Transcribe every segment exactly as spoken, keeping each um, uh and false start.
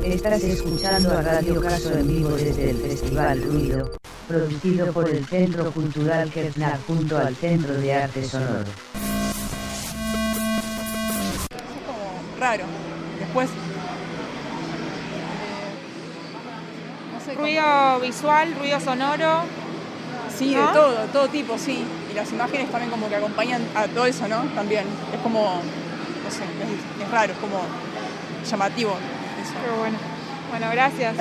Estás escuchando a Radio Caso en vivo desde el Festival Ruido, producido por el Centro Cultural Kertznak junto al Centro de Arte Sonoro. Es como raro. Después, eh, no sé, Ruido como... visual, ruido sonoro. Sí, ¿no? de todo, todo tipo, sí. Y las imágenes también como que acompañan a todo eso, ¿no? También. Es como, no sé, es, es raro, es como llamativo eso. Pero bueno. Bueno, gracias.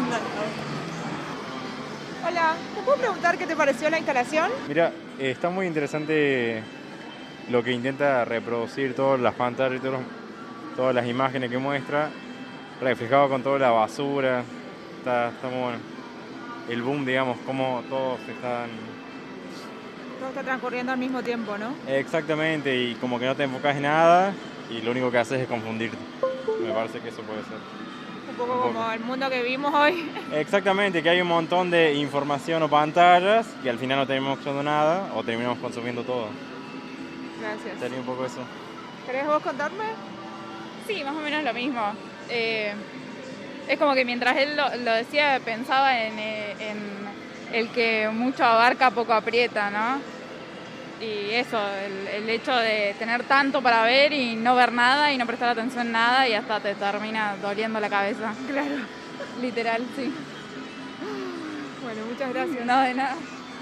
Hola, ¿te puedo preguntar qué te pareció la instalación? Mira, eh, está muy interesante lo que intenta reproducir todas las pantallas, todos, todas las imágenes que muestra, reflejado con toda la basura. Está, está muy bueno. El boom, digamos, cómo todos están... Todo está transcurriendo al mismo tiempo, ¿no? Exactamente, y como que no te enfocas en nada y lo único que haces es confundirte. Me parece que eso puede ser. Un poco Un como poco. el mundo que vimos hoy. Exactamente, que hay un montón de información o pantallas que al final no terminamos usando nada o terminamos consumiendo todo. Gracias. Sería un poco eso. ¿Querés vos contarme? Sí, más o menos lo mismo. Eh, es como que mientras él lo, lo decía, pensaba en, eh, en el que mucho abarca, poco aprieta, ¿no? Y eso, el, el hecho de tener tanto para ver y no ver nada y no prestar atención a nada y hasta te termina doliendo la cabeza. Claro. Literal, sí. Bueno, muchas gracias. No, de nada.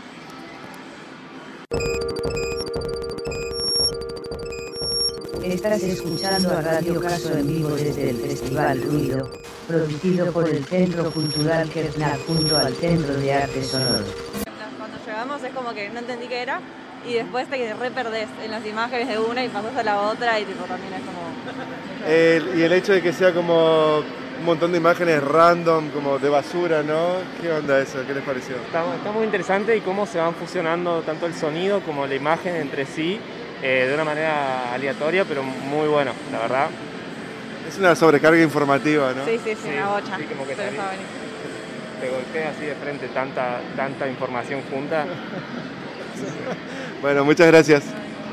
Estás escuchando a Radio Caso en vivo desde el Festival Ruido, producido por el Centro Cultural Kertznak junto al Centro de Arte Sonoro. Cuando llegamos es como que no entendí qué era y después te re perdés en las imágenes de una y pasás a la otra y tipo también es como... El, y el hecho de que sea como un montón de imágenes random, como de basura, ¿no? ¿Qué onda eso? ¿Qué les pareció? Está, está muy interesante y cómo se van fusionando tanto el sonido como la imagen entre sí eh, de una manera aleatoria, pero muy bueno, la verdad. Es una sobrecarga informativa, ¿no? Sí, sí, sí, una bocha. Sí, como que Pero te, está buenísimo. te golpea así de frente tanta, tanta información junta. Bueno, muchas gracias.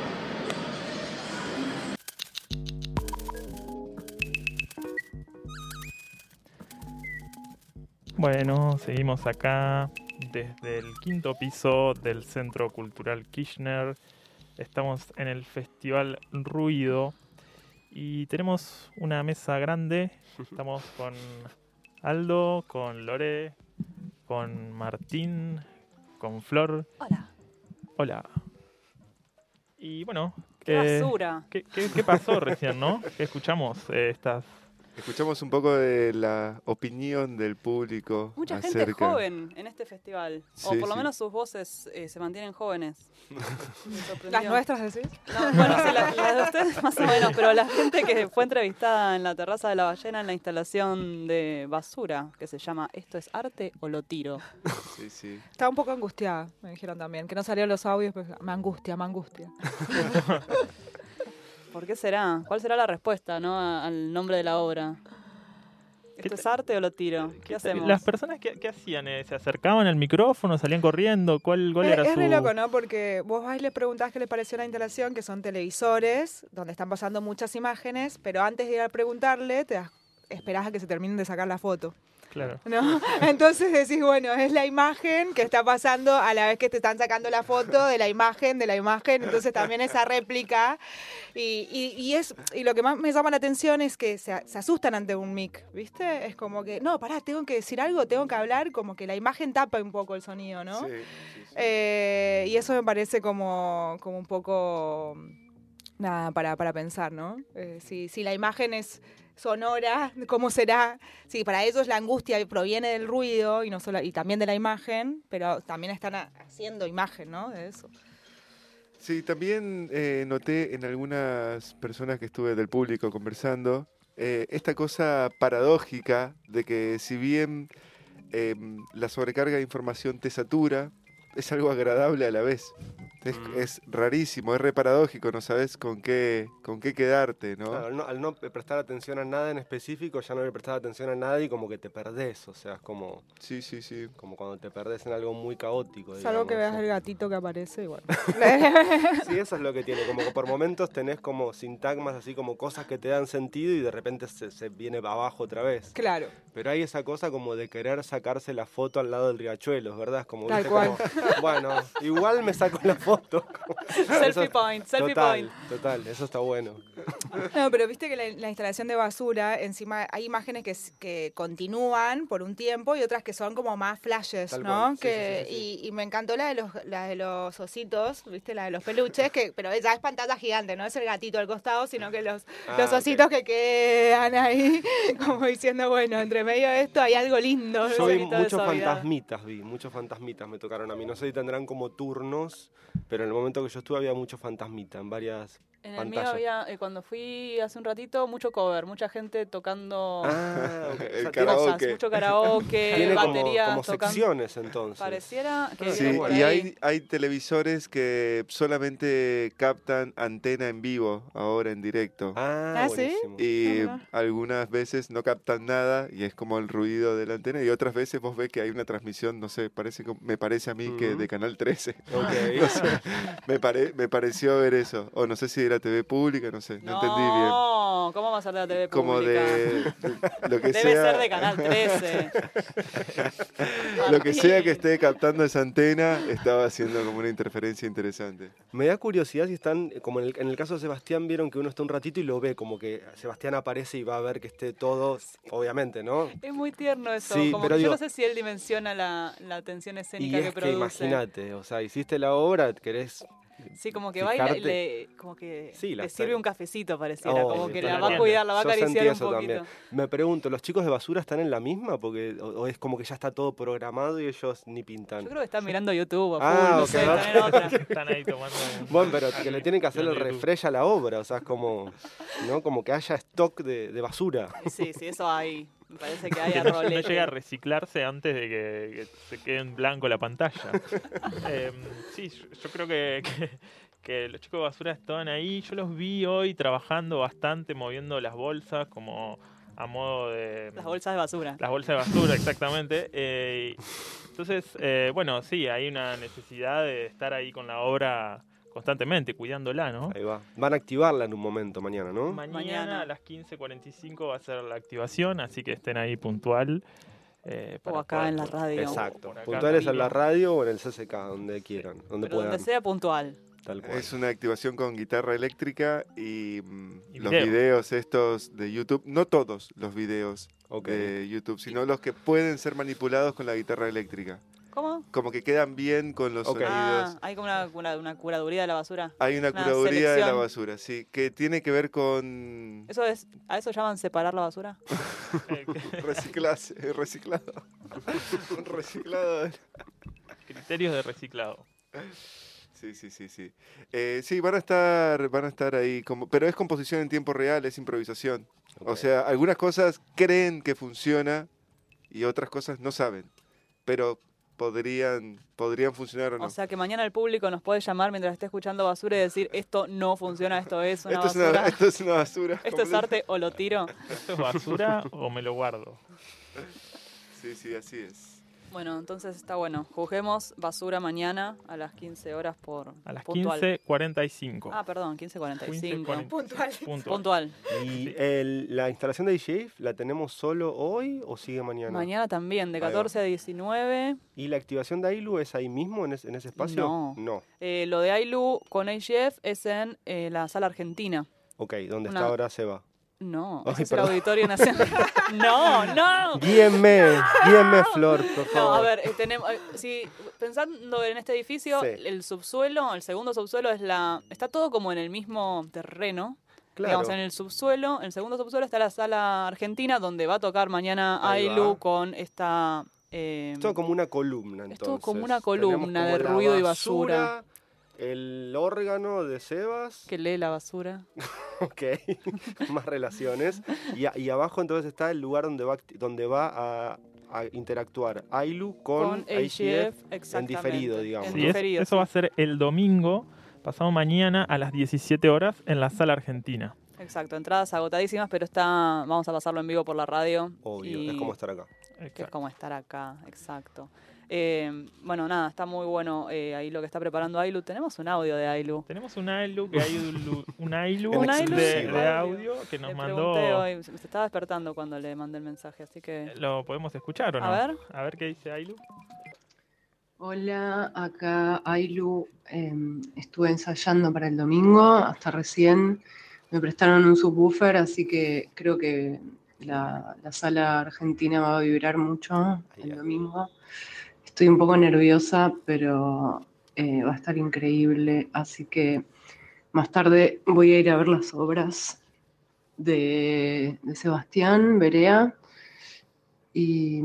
Bueno, seguimos acá desde el quinto piso del Centro Cultural Kirchner. Estamos en el Festival Ruido y tenemos una mesa grande. Estamos con Aldo, con Lore, con Martín, con Flor. Hola. Hola. Y bueno, ¡Qué eh, basura! ¿qué, qué, qué pasó recién, no? ¿Qué escuchamos? Eh, estas... Escuchamos un poco de la opinión del público. Mucha acerca... gente joven en este festival. Sí, o por lo sí. menos sus voces eh, se mantienen jóvenes. Me sorprendió. ¿Las nuestras decís? No, bueno, sí, las la de ustedes más o menos, pero la gente que fue entrevistada en la terraza de la ballena en la instalación de basura, que se llama ¿Esto es arte o lo tiro? Sí, sí. Estaba un poco angustiada, me dijeron también. Que no salieron los audios, pero me angustia, me angustia. ¿Por qué será? ¿Cuál será la respuesta, no, a- al nombre de la obra? ¿Esto es arte o lo tiro? ¿Qué hacemos? Las personas, ¿qué, qué hacían? Eh, ¿Se acercaban al micrófono? ¿Salían corriendo? ¿Cuál, cuál Es, era es su...? re loco, ¿no? Porque vos vas y le preguntás qué les pareció la instalación, que son televisores, donde están pasando muchas imágenes, pero antes de ir a preguntarle, te das, esperás a que se terminen de sacar la foto. Claro. ¿No? Entonces decís, bueno, es la imagen que está pasando a la vez que te están sacando la foto de la imagen, de la imagen, entonces también esa réplica. Y, y, y, es, y lo que más me llama la atención es que se, se asustan ante un mic, ¿viste? Es como que, no, pará, tengo que decir algo, tengo que hablar, como que la imagen tapa un poco el sonido, ¿no? Sí, sí, sí. Eh, y eso me parece como, como un poco, nada, para, para pensar, ¿no? Eh, si, si la imagen es sonora, ¿cómo será? Sí, para ellos la angustia proviene del ruido y no solo y también de la imagen, pero también están a- haciendo imagen, ¿no? De eso. Sí, también eh, noté en algunas personas que estuve del público conversando eh, esta cosa paradójica de que si bien eh, la sobrecarga de información te satura, es algo agradable a la vez. Es, Mm. es rarísimo, es re paradójico, no sabes con qué, con qué quedarte, ¿no? Claro, al no, al no prestar atención a nada en específico, ya no le prestas atención a nada y como que te perdés, o sea, es como... Sí, sí, sí. Como cuando te perdés en algo muy caótico, Salvo que veas digamos, el gatito que aparece y bueno. Sí, eso es lo que tiene, como que por momentos tenés como sintagmas, así como cosas que te dan sentido y de repente se, se viene abajo otra vez. Claro. Pero hay esa cosa como de querer sacarse la foto al lado del riachuelo, ¿verdad? Es como, Tal ¿viste? cual. Como, bueno, igual me saco la foto. Selfie Eso- point, selfie total, point. Total, eso está bueno. No, pero viste que la, la instalación de basura, encima hay imágenes que, s- que continúan por un tiempo y otras que son como más flashes, Tal ¿no? cual, sí, que, sí, sí, Y, y me encantó la de los la de los ositos, viste, la de los peluches, que pero ya es pantalla gigante, no es el gatito al costado, sino que los, Ah, los ok. ositos que quedan ahí, como diciendo, bueno, entre medio de esto hay algo lindo. Yo vi bonito de muchos suavidad. fantasmitas, vi, muchos fantasmitas me tocaron a mí. No sé si tendrán como turnos, pero en el momento que yo estuve había muchos fantasmitas en varias En el mío pantallas. había, eh, cuando fui hace un ratito, mucho cover, mucha gente tocando Ah, ok. El O sea, tiene- karaoke. mucho karaoke, Tiene como, baterías como tocando. secciones entonces. Pareciera que Sí, viene por y ahí. hay, hay televisores que solamente captan antena en vivo, ahora en directo. Ah, ¿Ah, sí? buenísimo. Y Ah, algunas veces no captan nada y es como el ruido de la antena y otras veces vos ves que hay una transmisión, no sé, parece como- me parece a mí que Ujú. de Canal trece. Ok. No sé, me, pare- me pareció ver eso. O no sé si era T V pública, no sé, no, entendí bien. No, ¿cómo va a ser de la T V Como pública? de, de lo que Debe sea, ser de Canal trece. lo que sea que Martín. esté captando esa antena estaba haciendo como una interferencia interesante. Me da curiosidad si están, como en el, en el caso de Sebastián, vieron que uno está un ratito y lo ve, como que Sebastián aparece y va a ver que esté todo, obviamente, ¿no? Es muy tierno eso. Sí, como pero que digo- yo no sé si él dimensiona la, la atención Y escénica es que que produce. imagínate, o sea, hiciste la obra, querés... Sí, como que baila, fijarte- le, como que Sí, la le sirve está- un cafecito, pareciera. Oh, como que claro. la va a cuidar, la va a Yo sentí acariciar un eso poquito. también. Me pregunto, ¿los chicos de basura están en la misma? Porque, o, o es como que ya está todo programado y ellos ni pintan. Yo creo que están mirando YouTube a full, Ah, no ok, sé, ok. están en otra. Están ahí tomando. Bueno, pero que le tienen que hacer el YouTube. refresh a la obra, o sea, es como, ¿no? Como que haya stock de, de basura. Sí, sí, eso hay. Me parece que hay Que no, no arrolete. llega a reciclarse antes de que, que se quede en blanco la pantalla. Em, sí, yo, yo creo que, que, que los chicos de basura estaban ahí. Yo los vi hoy trabajando bastante, moviendo las bolsas como a modo de... Las bolsas de basura. Las bolsas de basura, exactamente. Eh, entonces, eh, bueno, sí, hay una necesidad de estar ahí con la obra constantemente, cuidándola, ¿no? Ahí va. Van a activarla en un momento mañana, ¿no? Mañana, Mañana. a las quince cuarenta y cinco va a ser la activación, así que estén ahí puntual. eh, O para acá poder- en la radio. Exacto. por acá Puntuales en la también. radio o en el C C K, donde quieran, donde Pero puedan. donde sea puntual. Tal cual. Es una activación con guitarra eléctrica y, mm, Y los video. videos estos de YouTube, no todos los videos Ok. de YouTube, sino los que pueden ser manipulados con la guitarra eléctrica. ¿Cómo? Como que quedan bien con los Ok. sonidos. Ah, hay como una, una, una curaduría de la basura. Hay una una curaduría de la selección. basura, sí, que tiene que ver con ¿Eso es, ¿A eso llaman separar la basura? Eh, que- reciclaje, reciclado. Un reciclado. de- criterios de reciclado. Sí, sí, sí, sí. Eh, sí, van a estar, van a estar ahí, como, pero es composición en tiempo real, es improvisación. O Ok. sea, algunas cosas creen que funciona y otras cosas no saben, pero podrían, podrían funcionar o no. O sea que mañana el público nos puede llamar mientras esté escuchando basura y decir esto no funciona, esto es una esto, es basura. una, esto es una basura. ¿Esto es completa. arte o lo tiro? ¿Esto es basura o me lo guardo? Sí, sí, así es. Bueno, entonces está bueno. Juzguemos basura mañana a las quince horas por A las puntual. quince cuarenta y cinco. Ah, perdón, quince cuarenta y cinco. quince cuarenta y cinco. Puntual. Puntual. Puntual. ¿Y el- la instalación de D J la tenemos solo hoy o sigue mañana? Mañana también, de Ahí va. catorce a diecinueve. ¿Y la activación de Ailu es ahí mismo, en, es- en ese espacio? No. No. Eh, lo de Ailu con A G F es en eh, la sala argentina. Ok, ¿dónde Una- está ahora Seba? No, Ay, ese es el perdón. Auditorio Nacional. no, no. Guíenme, guíenme, Flor, por favor. No, a ver, eh, tenemos, eh, si, pensando en este edificio, Sí. el subsuelo, el segundo subsuelo es la... Está todo como en el mismo terreno. Claro. Digamos, en el subsuelo, en el segundo subsuelo está la sala argentina donde va a tocar mañana Ahí Ailu va. con esta... eh, Es todo como una columna, entonces. Es todo como una Tenemos columna de como la ruido y basura. El órgano de Sebas, que lee la basura. ok, más relaciones. Y, a- y abajo entonces está el lugar donde va, acti- donde va a a interactuar Ailu con, Con A G F en exactamente. diferido, digamos. En Sí, es- diferido, eso sí. va a ser el domingo, pasado mañana a las diecisiete horas en la Sala Argentina. Exacto, entradas agotadísimas, pero está, vamos a pasarlo en vivo por la radio. Obvio, y- es como estar acá. Que es como estar acá, exacto. Eh, bueno, nada, está muy bueno eh, ahí lo que está preparando Ailu. Tenemos un audio de Ailu. Tenemos un Ailu, que hay un, un Ailu Un de, Ailu de audio que nos Le mandó. pregunté hoy, se se estaba despertando cuando le mandé el mensaje, así que... ¿Lo podemos escuchar o no? A ver. A ver qué dice Ailu. Hola, acá Ailu. Eh, estuve ensayando para el domingo, hasta recién me prestaron un subwoofer, así que creo que la, la sala argentina va a vibrar mucho el domingo. Estoy un poco nerviosa, pero eh, va a estar increíble, así que más tarde voy a ir a ver las obras de, de Sebastián Berea y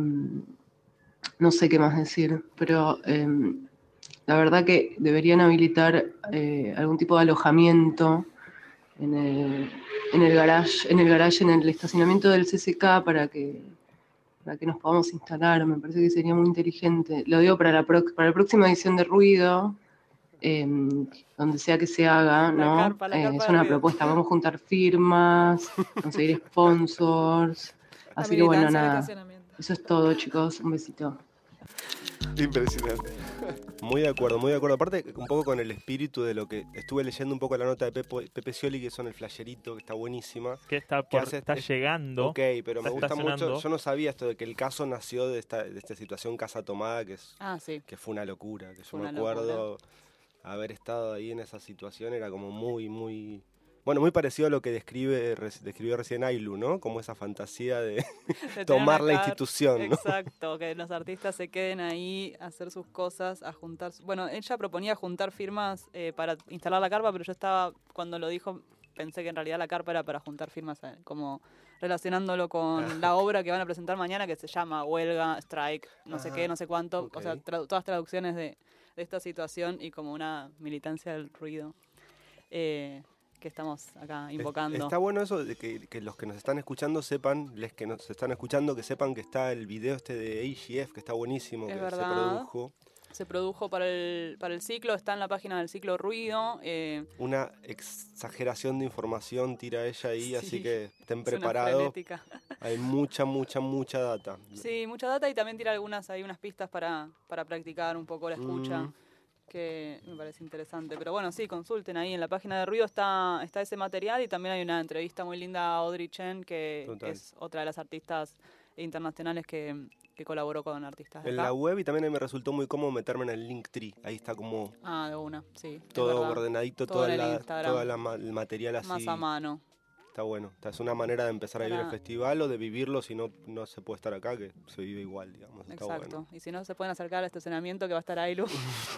no sé qué más decir, pero eh, la verdad que deberían habilitar eh, algún tipo de alojamiento en el, en el garage, en el garage, en el estacionamiento del C C K para que, para que nos podamos instalar. Me parece que sería muy inteligente. Lo digo para la, pro, para la próxima edición de Ruido, eh, donde sea que se haga, ¿no? La carpa, la Eh, carpa es de una Ruido. propuesta. Vamos a juntar firmas, conseguir sponsors. Así que bueno, militancia del nada. estacionamiento. Eso es todo, chicos. Un besito. Impresionante. Muy de acuerdo, muy de acuerdo. Aparte, un poco con el espíritu de lo que estuve leyendo un poco la nota de Pepo, Pepe Scioli, que son el flasherito, que está buenísima. Que está, por, está es- llegando. Ok, pero me está gusta mucho. estacionando. Yo no sabía esto de que el caso nació de esta, de esta situación Casa Tomada, que, es, Ah, sí. que fue una locura. Que yo Fue me una acuerdo haber estado ahí en esa situación, era como muy, muy. Bueno, muy parecido a lo que describe, re- describió recién Ailu, ¿no? Como esa fantasía de, De tener tomar una la car- institución, ¿no? Exacto, que los artistas se queden ahí a hacer sus cosas, a juntar... su- Bueno, ella proponía juntar firmas eh, para instalar la carpa, pero yo estaba, cuando lo dijo, pensé que en realidad la carpa era para juntar firmas, eh, como relacionándolo con la obra que van a presentar mañana, que se llama Huelga, Strike, no sé Ah, qué, no sé cuánto, ok. o sea, tra- todas traducciones de, de esta situación y como una militancia del ruido. Eh, que estamos acá invocando. Está bueno eso de que, que los que nos están escuchando sepan, les que nos están escuchando, que sepan que está el video este de A G F, que está buenísimo, Es que verdad. se produjo. Se produjo para el, para el ciclo, está en la página del ciclo Ruido. eh, Una exageración de información tira ella ahí, así Sí, que estén es una preparados. frenética. Hay mucha, mucha, mucha data. Sí, mucha data y también tira algunas, hay unas pistas para, para practicar un poco la escucha, Mm. que me parece interesante. Pero bueno, sí, consulten ahí en la página de Ruido está, está ese material y también hay una entrevista muy linda a Audrey Chen, que, que Total. es otra de las artistas internacionales que, que colaboró con artistas de En acá. la web y también a mí me resultó muy cómodo meterme en el Linktree. Ahí está como Ah, de una, sí. es todo verdad. ordenadito, Todo toda en el la, Instagram. toda la ma- el material así. Más a mano. Está bueno. Esta es una manera de empezar a vivir el Para- festival o de vivirlo si no, no se puede estar acá, que se vive igual, digamos. Está Exacto. bueno. Y si no, se pueden acercar al estacionamiento que va a estar Ailu.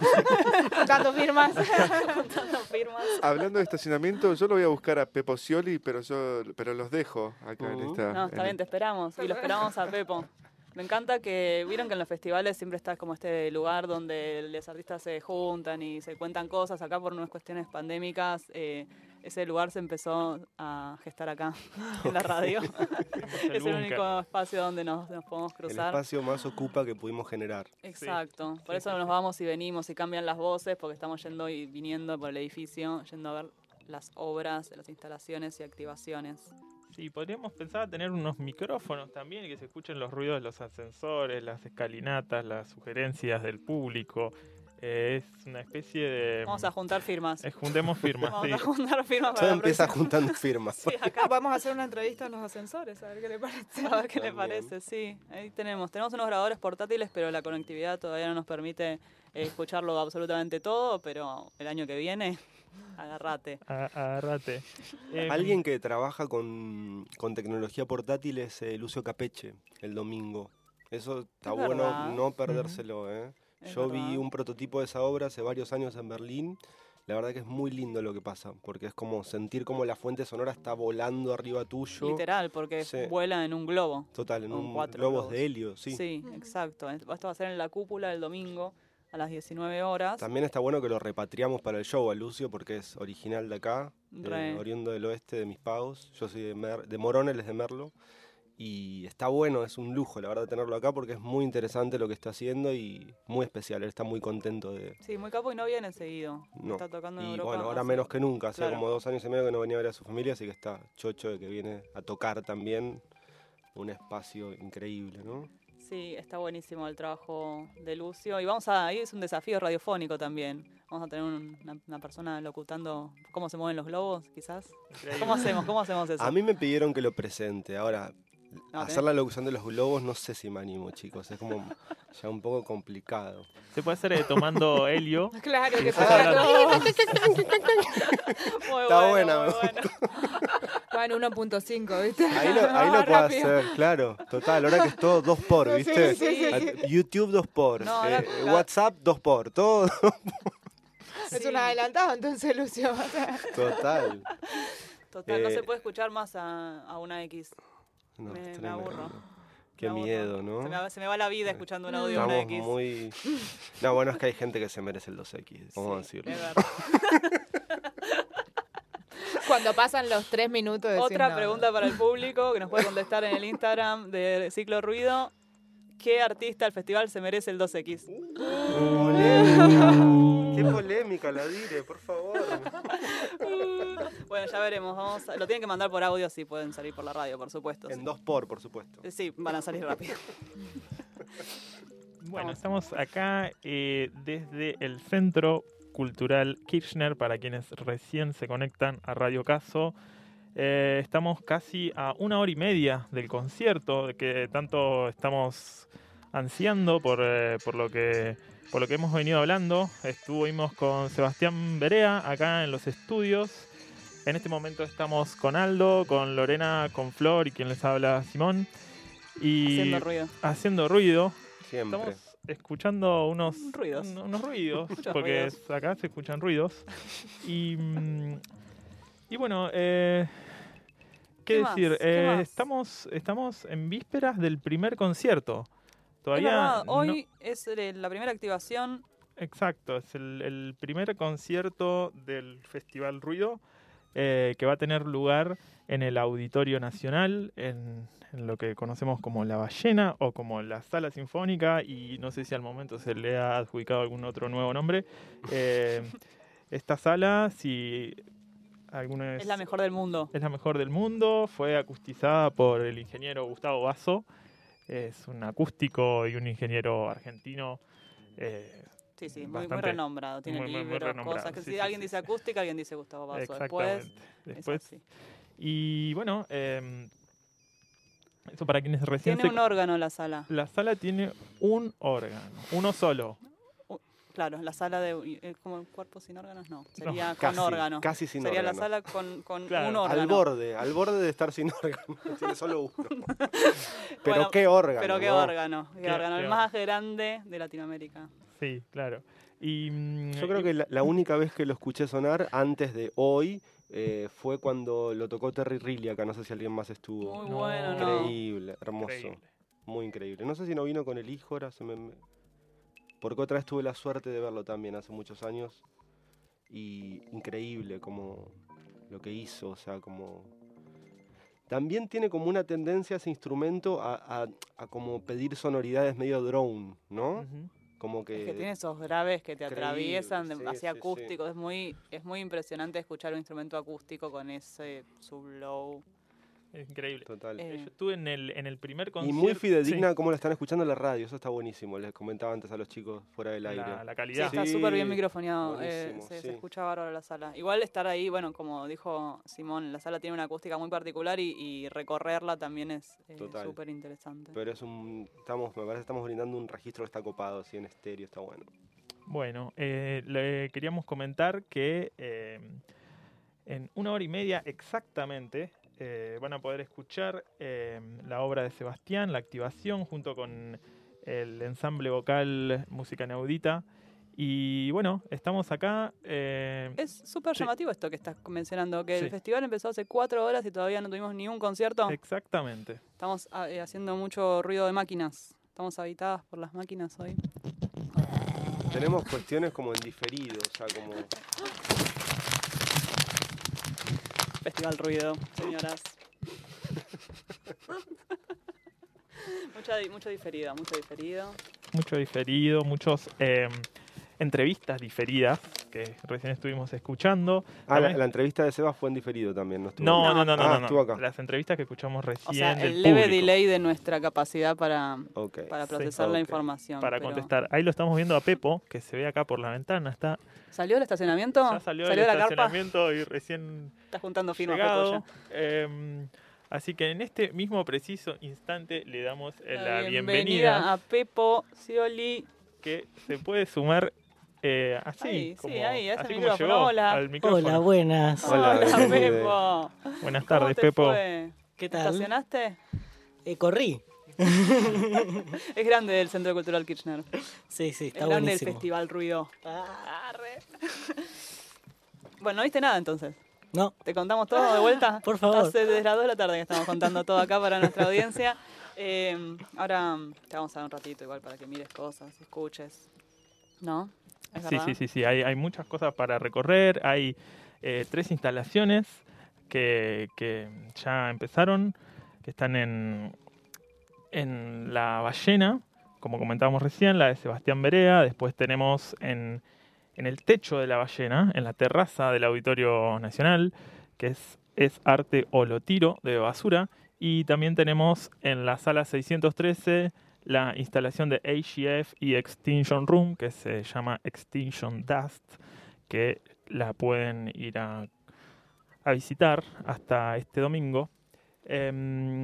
Juntando firmas. Juntando firmas. Hablando de estacionamiento, yo lo voy a buscar a Pepo Scioli, pero yo pero los dejo acá en Ujú. esta. No, está en- bien, te esperamos. Y lo esperamos a Pepo. Me encanta que, vieron que en los festivales siempre está como este lugar donde los artistas se juntan y se cuentan cosas. Acá por unas cuestiones pandémicas, eh, ese lugar se empezó a gestar acá, en la radio. el es el búnker. único espacio donde nos, nos podemos El cruzar. espacio más ocupa que pudimos generar. Exacto, por Sí, eso sí, nos sí. vamos y venimos y cambian las voces porque estamos yendo y viniendo por el edificio, yendo a ver las obras, las instalaciones y activaciones. Sí, podríamos pensar a tener unos micrófonos también y que se escuchen los ruidos de los ascensores, las escalinatas, las sugerencias del público. Eh, es una especie de... Vamos a juntar firmas. eh, juntemos firmas, Vamos sí. a juntar firmas para Todo la empieza próxima. juntando firmas. Sí, acá Vamos a hacer una entrevista en los ascensores, a ver qué le parece. a ver qué le También. parece, sí. Ahí tenemos. Tenemos unos grabadores portátiles, pero la conectividad todavía no nos permite eh, escucharlo absolutamente todo, pero el año que viene, agárrate. A- Agárrate. Eh, Alguien que trabaja con, con tecnología portátil es eh, Lucio Capeche, el domingo. Eso está Es bueno verdad. no perdérselo, ¿eh? Es Yo verdad. vi un prototipo de esa obra hace varios años en Berlín. La verdad que es muy lindo lo que pasa, porque es como sentir como la fuente sonora está volando arriba tuyo. Literal, porque Sí. vuela en un globo. Total, en Con un cuatro globos globos. de helio, sí. Sí, exacto. Esto va a ser en la cúpula el domingo a las diecinueve horas. También está bueno que lo repatriamos para el show a Lucio, porque es original de acá, de- Re. oriundo del oeste de Mis Pagos. Yo soy de, Mer- de Morón, él es de Merlo. Y está bueno, es un lujo, la verdad, tenerlo acá porque es muy interesante lo que está haciendo y muy especial. Él está muy contento de... Sí, muy capo y no viene seguido. No. Está tocando en Y Europa. bueno, ahora hace- menos que nunca. Hace Claro. como dos años y medio que no venía a ver a su familia, así que está chocho de que viene a tocar también. Un espacio increíble, ¿no? Sí, está buenísimo el trabajo de Lucio. Y vamos a, ahí es un desafío radiofónico también. Vamos a tener un- una, una persona locutando cómo se mueven los globos, quizás. Increíble. ¿Cómo hacemos? ¿Cómo hacemos eso? A mí me pidieron que lo presente. Ahora, No, hacer tenés- la locución de los globos no sé si me animo, chicos. Es como ya un poco complicado. Se puede hacer eh, tomando helio. Claro, que Estás salga hablando. todo. Muy Está bueno, buena. muy bueno. Va en uno punto cinco, ¿viste? Ahí lo, ahí lo Más puedo rápido. hacer, claro. Total, ahora que es todo dos por, Sí, ¿viste? sí, sí, A- sí. YouTube dos por, No, ahora- eh, WhatsApp dos por, todo. Es un adelantado entonces, Lucio. Total. Total, no Eh, se puede escuchar más a, a una X. No, me, es me tremendo. aburro. Qué Me aburro. miedo, ¿no? Se me, va, se me va la vida escuchando un audio de una Estamos X. muy... No, bueno, es que hay gente que se merece el dos equis, vamos a decirlo. Es verdad. Cuando pasan los tres minutos de Otra pregunta para el público que nos puede contestar en el Instagram de Ciclo Ruido. ¿Qué artista del festival se merece el dos equis? Polémica. Qué polémica la dire, por favor. Bueno, ya veremos. Vamos a- lo tienen que mandar por audio, si pueden salir por la radio, por supuesto. En dos por, por supuesto. Eh, Sí, van a salir rápido. Bueno, estamos acá eh, desde el Centro Cultural Kirchner, para quienes recién se conectan a Radio Caso. Eh, estamos casi a una hora y media del concierto que tanto estamos ansiando por, eh, por, lo que, por lo que hemos venido hablando. Estuvimos con Sebastián Berea acá en los estudios. En este momento estamos con Aldo, con Lorena, con Flor y quien les habla, Simón. Y Haciendo ruido. Haciendo ruido. Siempre. Estamos escuchando unos Ruidos. un- unos ruidos, Muchos porque ruidos. acá se escuchan ruidos. Y, mm, y bueno, eh, ¿qué, ¿Qué más? decir? ¿Qué Eh, más? estamos, estamos en vísperas del primer concierto. Todavía Es verdad, no- hoy es eh, la primera activación. Exacto, es el, el primer concierto del Festival Ruido eh, que va a tener lugar en el Auditorio Nacional, en, en lo que conocemos como La Ballena o como la Sala Sinfónica, y no sé si al momento se le ha adjudicado algún otro nuevo nombre. Eh, esta sala, si alguna vez- Es la mejor del mundo. es la mejor del mundo, fue acustizada por el ingeniero Gustavo Basso, es un acústico y un ingeniero argentino. eh, Sí, sí, muy, muy bastante- renombrado. Tiene muy, muy, muy libros, renombrado, cosas que sí, si sí, alguien sí, dice acústica, alguien dice Gustavo Basso. Después, Exactamente. es Después, así. y bueno, eh, eso para quienes recién Tiene se- un órgano la sala. La sala tiene un órgano, uno solo. Claro, la sala de... ¿Es como el cuerpo sin órganos? No, sería con casi, órgano. casi sin Sería la órgano. sala con, con Claro, un órgano. al borde, al borde de estar sin órgano. Tiene solo uno. Pero Bueno, qué órgano. Pero qué ¿no? órgano. Qué Qué- órgano. qué El más grande de Latinoamérica. Sí, claro. Y, mm, Yo creo que la, la única vez que lo escuché sonar antes de hoy eh, fue cuando lo tocó Terry Riley acá. No sé si alguien más estuvo. Muy bueno, ¿no? Increíble, hermoso. Increíble. Muy increíble. No sé si no vino con el hijo, ahora se me... me- Porque otra vez tuve la suerte de verlo también hace muchos años. Y increíble como lo que hizo, o sea, como... También tiene como una tendencia ese instrumento a, a- a como pedir sonoridades medio drone, ¿no? Ujú. Como que... Es que tiene esos graves que te Increíble, atraviesan, de- sí, así sí, acústicos. Es muy es muy impresionante escuchar un instrumento acústico con ese sub-low. Es increíble. Total. Eh, Yo estuve en el, en el primer Y concierto. muy fidedigna sí, como lo están escuchando en la radio, eso está buenísimo. Les comentaba antes a los chicos fuera del aire. la, la Sí, calidad. está Sí, súper bien microfoneado. eh, buenísimo, se, sí. se escucha bárbaro la sala. Igual estar ahí, bueno, como dijo Simón, la sala tiene una acústica muy particular y, y recorrerla también es eh, Total. súper interesante. Pero es un... Estamos, me parece que estamos brindando un registro que está copado, así en estéreo, está bueno. Bueno, eh, le queríamos comentar que eh, en una hora y media exactamente eh, van a poder escuchar eh, la obra de Sebastián, La Activación, junto con el ensamble vocal Música Inaudita. Y bueno, estamos acá. eh, Es súper sí. llamativo esto que estás mencionando, que Sí. el festival empezó hace cuatro horas y todavía no tuvimos ni un concierto. Exactamente. Estamos ah, eh, haciendo mucho ruido de máquinas. Estamos habitadas por las máquinas hoy. Tenemos cuestiones como en diferido, o sea, como... Festival Ruido, señoras. Mucha, mucho diferido, mucho diferido. Mucho diferido, muchos eh, entrevistas diferidas que recién estuvimos escuchando. Ah, la, También- la entrevista de Sebas fue en diferido también, ¿no estuvo? No, no, no, no, Ah, no, no. estuvo acá. Las entrevistas que escuchamos O recién sea, del el leve público. delay de nuestra capacidad para, Ok. para Sí, procesar la ok. información. Para pero- contestar. Ahí lo estamos viendo a Pepo, que se ve acá por la ventana. Está, ¿Salió del estacionamiento? ya salió, ¿Salió del de la carpa? estacionamiento y recién Está juntando firmas. llegado. Pepo, ya. Eh, así que en este mismo preciso instante le damos eh, la, La bienvenida, a Pepo Scioli. que se puede sumar eh, así, Ahí, sí, como, ahí, a ese así como micrófono. llegó Hola. al micrófono. Hola, buenas. Hola, Hola, bienvenido. Pepo. Buenas ¿Cómo tardes, te Pepo. fue? ¿Qué tal? ¿Estacionaste? Eh, corrí. Es grande el Centro Cultural Kirchner. Sí, sí, Es está grande buenísimo. el Festival Ruido. Arre. Bueno, ¿no viste nada entonces? No, ¿Te contamos todo de vuelta? Por favor. Hace desde las dos de la tarde que estamos contando todo acá para nuestra audiencia. Eh, ahora mm, te vamos a dar un ratito igual para que mires cosas, escuches. ¿No? ¿Es Sí, verdad? sí, sí, sí. Hay, hay muchas cosas para recorrer. Hay eh, tres instalaciones que, que ya empezaron, que están en, en La Ballena, como comentábamos recién, la de Sebastián Berea. Después tenemos en, en el techo de La Ballena, en la terraza del Auditorio Nacional, que es, es Arte Olotiro de Basura. Y también tenemos en la sala seiscientos trece la instalación de A G F y Extinction Room, que se llama Extinction Dust, que la pueden ir a, a visitar hasta este domingo. Em,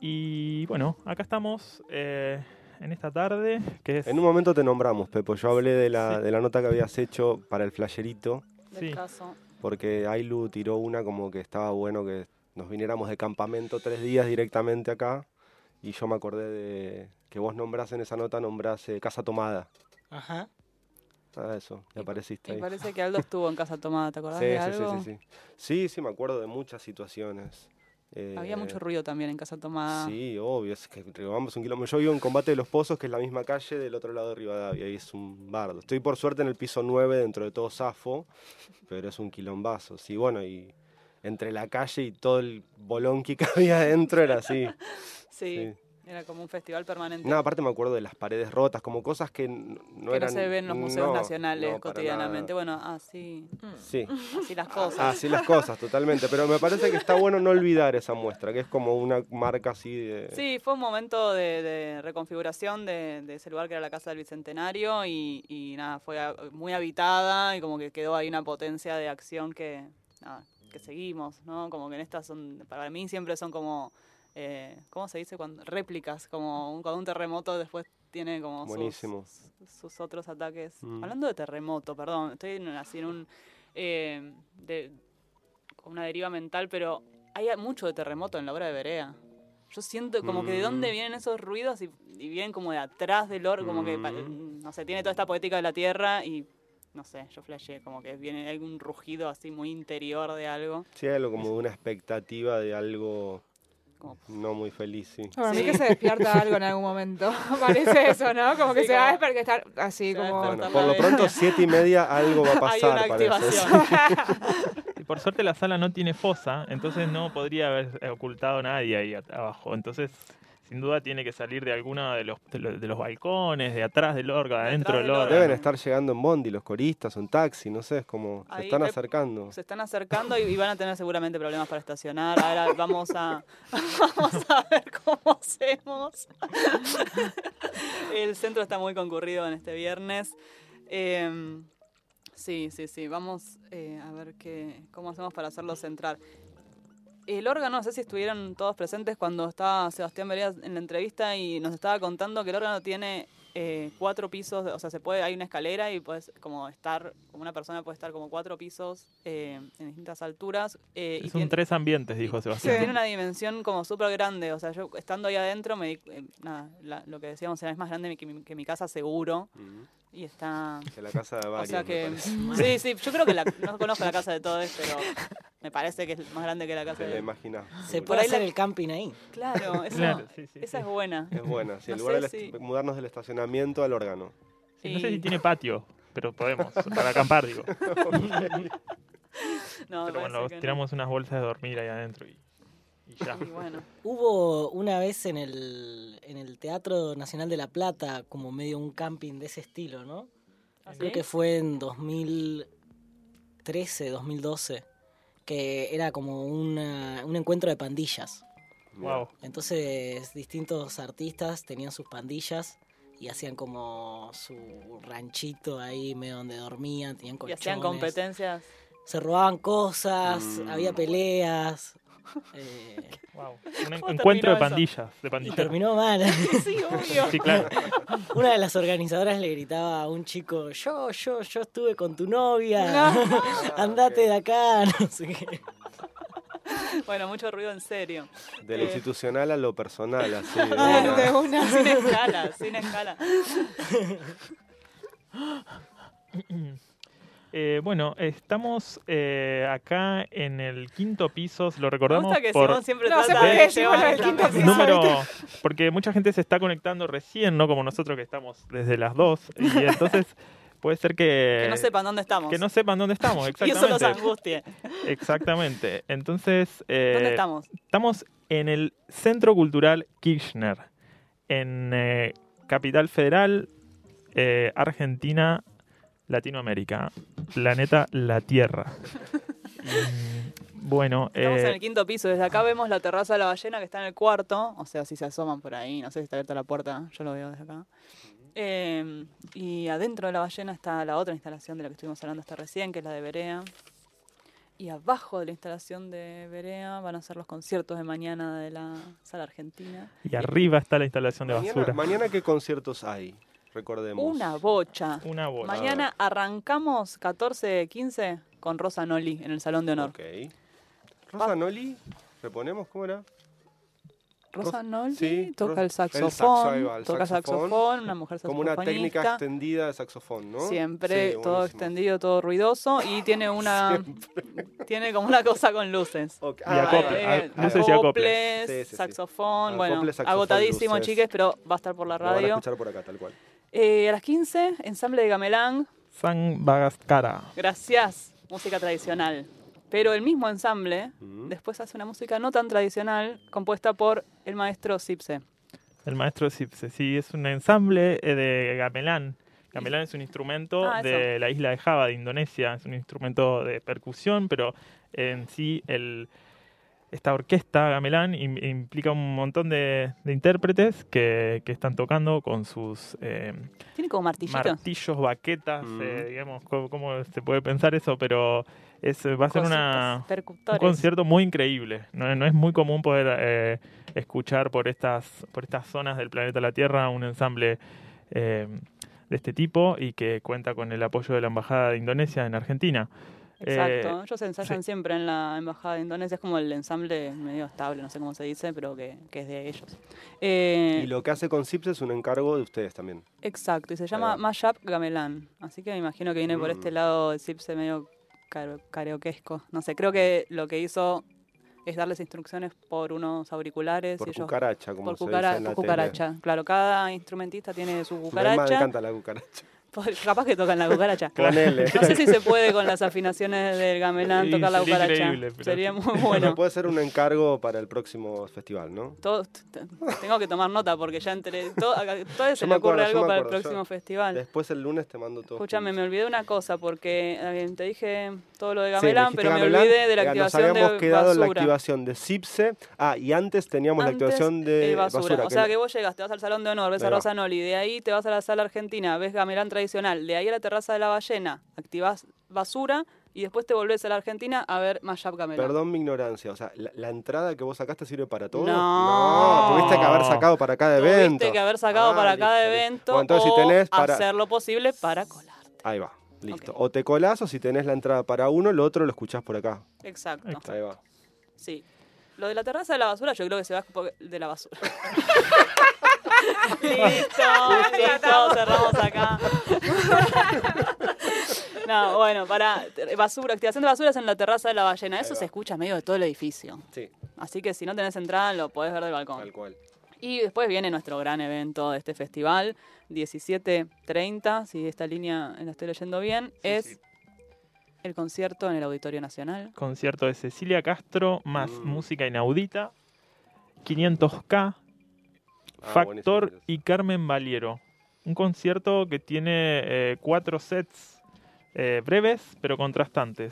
y bueno, acá estamos eh, en esta tarde, que es... En un momento te nombramos, Pepo. Yo hablé de la, Sí. de la nota que habías hecho para el flayerito, Del Sí. caso. porque Ailu tiró una como que estaba bueno que nos viniéramos de campamento tres días directamente acá. Y yo me acordé de que vos nombrás en esa nota, nombrás eh, Casa Tomada. ajá. Ah, eso, me apareciste Y ahí. parece que Aldo estuvo en Casa Tomada, ¿te acordás Sí, de sí, algo? sí, sí, sí. Sí, sí, me acuerdo de muchas situaciones. Eh, Había mucho ruido también en Casa Tomada. Sí, obvio, es que vamos un kilómetro. Yo vivo en Combate de los Pozos, que es la misma calle del otro lado de Rivadavia, y es un bardo. Estoy por suerte en el piso nueve, dentro de todo zafo, pero es un quilombazo. Sí, bueno, y entre la calle y todo el bolonqui que había adentro era así. Sí, Sí. era como un festival permanente. No, aparte me acuerdo de las paredes rotas, como cosas que n- no que eran... no se ven en los museos no, nacionales no, para cotidianamente. nada. Bueno, así, Sí. así las cosas. Así las cosas, totalmente. Pero me parece que está bueno no olvidar esa muestra, que es como una marca así de... Sí, fue un momento de, de reconfiguración de, de ese lugar que era la Casa del Bicentenario y, y nada, fue a- muy habitada y como que quedó ahí una potencia de acción que, nada, que seguimos, ¿no? Como que en estas son, para mí siempre son como, eh, ¿cómo se dice? Cuando, réplicas, como un, cuando un terremoto después tiene como sus- Buenísimo. sus, sus otros ataques. Mm. Hablando de terremoto, perdón, estoy en, así en un, eh, de, con una deriva mental, pero hay mucho de terremoto en la obra de Berea. Yo siento como que de dónde Mm. vienen esos ruidos y, y vienen como de atrás del oro, como que, pa- no sé, tiene toda esta poética de la tierra y, no sé, yo flasheé, como que viene algún rugido así muy interior de algo. Sí, hay algo como de una expectativa de algo Como- no muy feliz, sí. Para mí Sí. que se despierta algo en algún momento. Parece eso, ¿no? Como que Sí, se va a como- despertar así se va a como... despertar. Bueno, por lo pronto, siete y media algo va a Hay pasar, una parece. activación. Y por suerte la sala no tiene fosa, entonces no podría haber ocultado nadie ahí at- abajo. Entonces, sin duda tiene que salir de alguno de los, de los, de los balcones, de atrás del órgano, De adentro atrás del del órgano. Deben estar llegando en bondi los coristas o en taxi, no sé, es como se Ahí, están Pep, acercando. Se están acercando y, y van a tener seguramente problemas para estacionar. Ahora vamos a, vamos a ver cómo hacemos. El centro está muy concurrido en este viernes. Eh, sí, sí, sí. Vamos eh, a ver qué, cómo hacemos para hacerlos entrar. El órgano, no sé si estuvieron todos presentes cuando estaba Sebastián Berea en la entrevista y nos estaba contando que el órgano tiene eh, cuatro pisos, o sea, se puede, hay una escalera y puedes como estar, como una persona puede estar como cuatro pisos eh, en distintas alturas. eh, y Es un tiene- tres ambientes, dijo y Sebastián. tiene una dimensión como súper grande, o sea, yo estando ahí adentro, me di, eh, nada, la- lo que decíamos era, es más grande que mi, que mi casa seguro. Ujú. Y está... Que la casa de O varios, sea me que... parece. Sí, sí, yo creo que la, no conozco la casa de todos, pero me parece que es más grande que la casa Te la de... imaginás. Se seguro. puede ahí hacer la- el camping ahí. Claro, eso, Claro, sí, sí, esa sí. es buena. Es buena, sí, en No lugar sé de si- mudarnos del estacionamiento al órgano. Sí, no sé Y- si tiene patio, pero podemos, para acampar, digo. No, me Pero bueno, parece que no. tiramos unas bolsas de dormir ahí adentro y y ya. Y bueno. Hubo una vez en el, en el Teatro Nacional de La Plata como medio un camping de ese estilo, ¿no? ¿Ah, Creo sí? que fue en dos mil trece, dos mil doce, que era como una, un encuentro de pandillas. Wow. Entonces distintos artistas tenían sus pandillas y hacían como su ranchito ahí medio donde dormían, tenían Y colchones. hacían competencias. Se robaban cosas, Mm. había peleas. eh, Wow. Un en- ¿Cómo encuentro de terminó eso? pandillas. De y pandilleros. terminó mal. Sí, obvio. Sí, claro. Una de las organizadoras le gritaba a un chico, yo, yo, yo estuve con tu novia, No. andate de acá, no sé qué. Bueno, mucho ruido en serio. De lo Eh, institucional a lo personal, así. de Ah, una. de una. Sin escala, sin escala. Eh, bueno, estamos eh, acá en el quinto piso, lo Me recordamos gusta que por Simón siempre No sé trata por de qué decimos llevar lo del esta quinto mesa. piso. número, porque mucha gente se está conectando recién, no como nosotros que estamos desde las dos, y entonces puede ser que Que no sepan dónde estamos. que no sepan dónde estamos, Y exactamente. eso los angustie. Exactamente. Entonces, eh, ¿Dónde estamos? estamos en el Centro Cultural Kirchner, en eh, Capital Federal, eh, Argentina, Latinoamérica, planeta La Tierra. Mm, bueno, Estamos eh, en el quinto piso. Desde acá vemos la terraza de la ballena que está en el cuarto. O sea, si se asoman por ahí, no sé si está abierta la puerta, yo lo veo desde acá. Eh, y adentro de la ballena está la otra instalación de la que estuvimos hablando hasta recién, que es la de Berea. Y abajo de la instalación de Berea van a ser los conciertos de mañana de la Sala Argentina. y arriba está la instalación de Mañana, basura. mañana, ¿qué conciertos hay? Recordemos. Una bocha. Una bola. Mañana arrancamos catorce quince con Rosa Noli en el Salón de Honor. Ok. Rosa Noli, ¿reponemos? ¿Cómo era? Rosa Noli Sí, toca Ro- el el saxo, saxofón, ahí va, el toca saxofón. saxofón, una mujer Como una técnica saxofonista. extendida de saxofón, ¿no? Siempre Sí, todo buenísimo. extendido, todo ruidoso y tiene una tiene como una cosa con luces. Ok. Y Ah, acople- Eh, a- luces y acoples. acoples, Sí, sí, sí. saxofón, bueno, Acoples, saxofón, agotadísimo, luces. chiques, pero va a estar por la Lo van a radio. escuchar por acá, tal cual. Eh, a las quince, ensamble de gamelán, San Bagascara. gracias, música tradicional. Pero el mismo ensamble Mm. después hace una música no tan tradicional compuesta por el maestro Sipse. El maestro Sipse, sí, es un ensamble eh, de gamelán. Gamelán es un instrumento Ah, eso. de la isla de Java, de Indonesia. Es un instrumento de percusión, pero en sí el, esta orquesta gamelán im- implica un montón de, de intérpretes que, que están tocando con sus eh, Tiene como martillitos. martillos, baquetas, Mm. eh, digamos, ¿cómo, cómo se puede pensar eso? Pero es, va a ser una, Cositas, un percutores. concierto muy increíble. No, no es muy común poder eh, escuchar por estas, por estas zonas del planeta La Tierra un ensamble eh, de este tipo y que cuenta con el apoyo de la Embajada de Indonesia en Argentina. Exacto, Eh, ellos ensayan sí. siempre en la Embajada de Indonesia, es como el ensamble medio estable, no sé cómo se dice, pero que, que es de ellos. Eh, Y lo que hace con Sips es un encargo de ustedes también. Exacto, y se llama va. Mashup Gamelán, así que me imagino que viene por Mm. este lado el Sipse medio caro- karaokeesco. No sé, creo que lo que hizo es darles instrucciones por unos auriculares. Por y ellos, cucaracha, como por se cucara- dice en la por tele. cucaracha. Claro, cada instrumentista tiene su Me, me cucaracha. encanta la cucaracha. Por- Capaz que tocan la cucaracha. Con L. No sé si se puede con las afinaciones del gamelán Sí, tocar la sería cucaracha. increíble, pero Sería sí. muy Bueno, bueno. puede ser un encargo para el próximo festival, ¿no? Todo- t- t- tengo que tomar nota porque ya enteré. Todo, a todos se Yo me me ocurre acuerdo, yo algo me para el acuerdo, próximo yo- festival. Después el lunes te mando todo. Escúchame, me olvidé una cosa porque eh, te dije todo lo de Sí, gamelán, dijiste pero me gamelán, olvidé de la eh, activación Nos habíamos de quedado en la basura. activación de Sipse. Ah, y antes teníamos la Antes, activación de eh, basura. basura. O sea que vos llegas, te vas al Salón de Honor, ves Ahí a va. Rosa Noli, de ahí te vas a la Sala Argentina, ves gamelán tradicional, de ahí a la Terraza de la Ballena, activás basura y después te volvés a la Argentina a ver Mashup Gamelán. Perdón mi ignorancia, o sea, ¿la, la entrada que vos sacaste sirve para todo? No. No, tuviste que haber sacado para cada evento. Tuviste que haber sacado Ah, para listo, cada listo. evento Bueno, entonces, o si tenés para... hacer lo posible para colar. Ahí va, listo. O te colás o si tenés la entrada para uno, lo otro lo escuchás por acá. Exacto. Ahí va. Sí. Lo de la terraza de la basura, yo creo que se va por- de la basura. listo, listo, cerramos acá. No, bueno, para basura, activación de basuras en la terraza de la ballena. Eso se escucha medio de todo el edificio. Sí, Así que si no tenés entrada, lo podés ver del balcón. tal cual. Y después viene nuestro gran evento de este festival, diecisiete treinta, si esta línea la estoy leyendo bien, es El concierto en el Auditorio Nacional. Concierto de Cecilia Castro más Mm. música inaudita. quinientos K, Ah, Factor buenísimo. y Carmen Valiero. Un concierto que tiene eh, cuatro sets eh, breves pero contrastantes.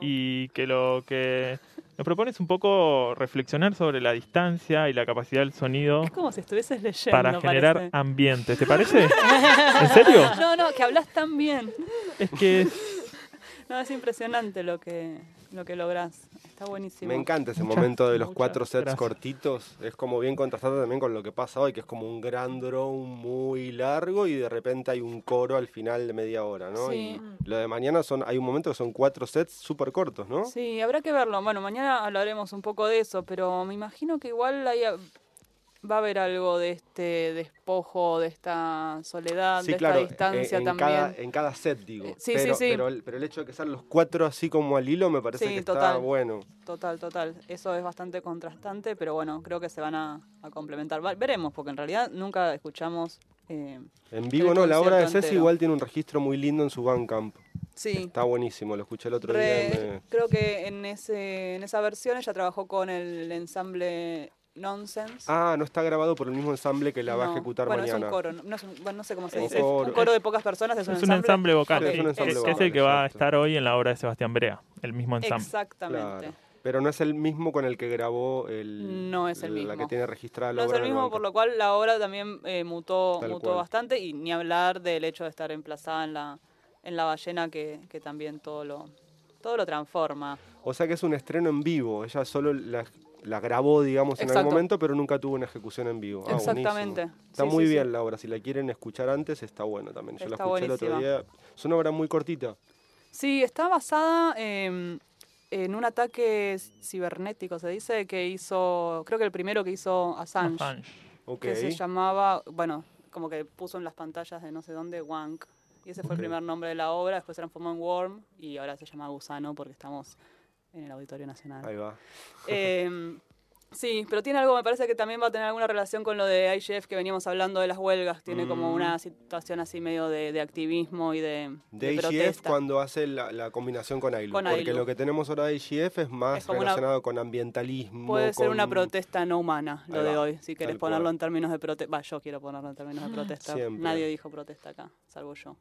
Y que lo que nos propone es un poco reflexionar sobre la distancia y la capacidad del sonido Es como si estuvieses leyendo, para generar parece. ambiente. ¿Te parece? ¿En serio? No, no, que hablas tan bien. Es que es... No, es impresionante lo que, lo que lográs. Está buenísimo. Me encanta ese Muchas, momento de los muchas cuatro sets gracias. cortitos. Es como bien contrastante también con lo que pasa hoy, que es como un gran drone muy largo y de repente hay un coro al final de media hora, ¿no? Sí. Y lo de mañana son, hay un momento que son cuatro sets súper cortos, ¿no? Sí, habrá que verlo. Bueno, mañana hablaremos un poco de eso, pero me imagino que igual hay, va a haber algo de este despojo, de esta soledad, Sí, de claro, esta distancia en, en también. Cada, en cada set, digo. Eh, sí, pero, sí, sí. Pero el, pero el hecho de que sean los cuatro así como al hilo me parece Sí, que total. está bueno. Total, total. Eso es bastante contrastante, pero bueno, creo que se van a, a complementar. Va- veremos, porque en realidad nunca escuchamos... eh, En vivo el no, la obra de concierto Ceci entero. igual tiene un registro muy lindo en su Bandcamp. Sí. Está buenísimo, lo escuché el otro Re- día. y me- Creo que en, ese, en esa versión ella trabajó con el ensamble Nonsense. Ah, no está grabado por el mismo ensamble que la va a No. ejecutar bueno, mañana. es un coro, no, no es un- bueno, no sé cómo se Un dice. Es coro. un coro de pocas personas, es un Es ensamble. un ensamble vocal, Sí, sí. es un ensamble Es- vocal, es el que va a exacto. estar hoy en la obra de Sebastián Brea, el mismo ensamble. Exactamente. Claro. Pero no es el mismo con el que grabó el, No es el la mismo. que tiene registrada la No es obra el en el mismo, Bandcamp. por lo cual la obra también eh, mutó, Tal mutó cual. bastante, y ni hablar del hecho de estar emplazada en la, en la ballena, que, que también todo lo, todo lo transforma. O sea que es un estreno en vivo. Ella solo la, la grabó, digamos, en Exacto. algún momento, pero nunca tuvo una ejecución en vivo. Ah, Exactamente. buenísimo. Está Sí, muy sí, bien sí. la obra. Si la quieren escuchar antes, está bueno también. Yo Está la escuché el otro buenísima. día. Es una obra muy cortita. Sí, está basada eh, en un ataque cibernético, se dice, que hizo, creo que el primero que hizo Assange, Assange. Ok. que se llamaba, bueno, como que puso en las pantallas de no sé dónde, Wank. Y ese fue Ok. el primer nombre de la obra, después se transformó en Worm y ahora se llama Gusano porque estamos en el Auditorio Nacional. Ahí va. Eh, sí, pero tiene algo, me parece que también va a tener alguna relación con lo de I G F que veníamos hablando de las huelgas. Tiene como Mm. una situación así medio de, de activismo y de, De, de I G F protesta. cuando hace la, la combinación con I L U. Con porque I L U. lo que tenemos ahora de I G F es más Es como una- relacionado con ambientalismo. Puede ser con- una protesta no humana, lo Ahí de va, hoy. Si querés tal ponerlo cual. en términos de protesta. Va, yo quiero ponerlo en términos de protesta. Siempre. Nadie dijo protesta acá, salvo yo.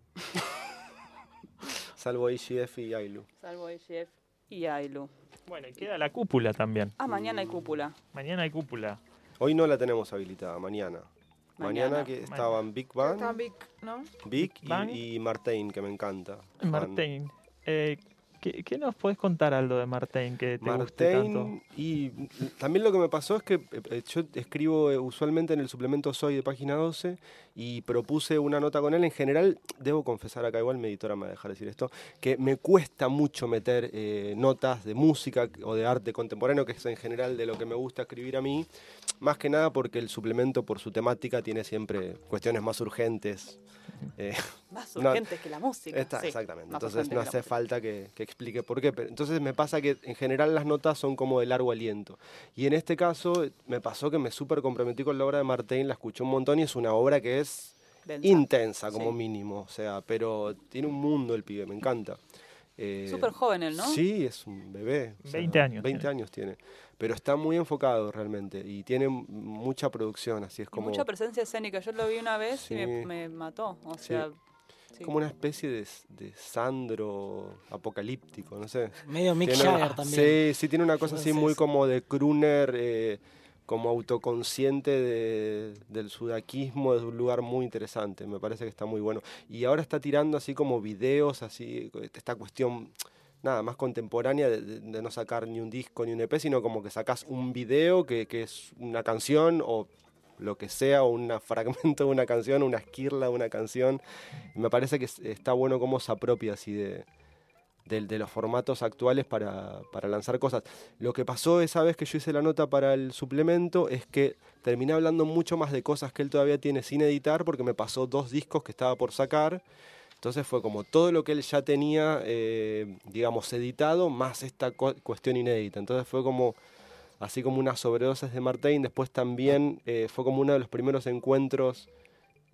Salvo I G F y I L U. Salvo I G F y I L U. Bueno, y queda la cúpula también. Ah, mañana hay cúpula. Mañana hay cúpula. Hoy no la tenemos habilitada, mañana. Mañana, Mañana. que estaban Big Bang, Está Vic, ¿no? Big Bang. y, y Martain, que me encanta. Fan. Martín, eh, ¿qué, qué nos puedes contar, Aldo, de Martín que te guste tanto? Martain, y también lo que me pasó es que eh, eh, yo escribo eh, usualmente en el suplemento Soy de página doce y propuse una nota con él. En general, debo confesar acá, igual mi editora me va a dejar decir esto, que me cuesta mucho meter eh, notas de música o de arte contemporáneo, que es en general de lo que me gusta escribir a mí, más que nada porque el suplemento por su temática tiene siempre cuestiones más urgentes. eh, Más no, urgentes que la música. Está, sí, exactamente. más Entonces urgente no que la hace música. falta que, que explique por qué. Pero entonces me pasa que en general las notas son como de largo aliento. Y en este caso me pasó que me súper comprometí con la obra de Martín, la escuché un montón y es una obra que es Densa. intensa como Sí. mínimo. O sea, pero tiene un mundo el pibe, me encanta. Eh, Súper joven él, ¿no? Sí, es un bebé. o sea, veinte años veinte tiene. años tiene. Pero está muy enfocado realmente y tiene m- mucha producción, así es Y como... mucha presencia escénica. Yo lo vi una vez y me, Sí. me mató. O Sí. sea, sí. como una especie de, de Sandro apocalíptico, no sé. Medio Mick Tiene- Jagger también. Sí, sí, tiene una cosa así muy Entonces- como de crooner, eh, como autoconsciente de- del sudaquismo, es un lugar muy interesante, me parece que está muy bueno. Y ahora está tirando así como videos, así, esta cuestión, nada, más contemporánea de, de- de no sacar ni un disco ni un E P, sino como que sacás un video que, que es una canción o lo que sea, o un fragmento de una canción, una esquirla de una canción. Y me parece que es- está bueno cómo se apropia así de, de, de los formatos actuales para, para lanzar cosas. Lo que pasó esa vez que yo hice la nota para el suplemento es que terminé hablando mucho más de cosas que él todavía tiene sin editar, porque me pasó dos discos que estaba por sacar. Entonces fue como todo lo que él ya tenía, eh, digamos, editado, más esta cu- cuestión inédita. Entonces fue como, así como una sobredosis de Martín. Después también eh, fue como uno de los primeros encuentros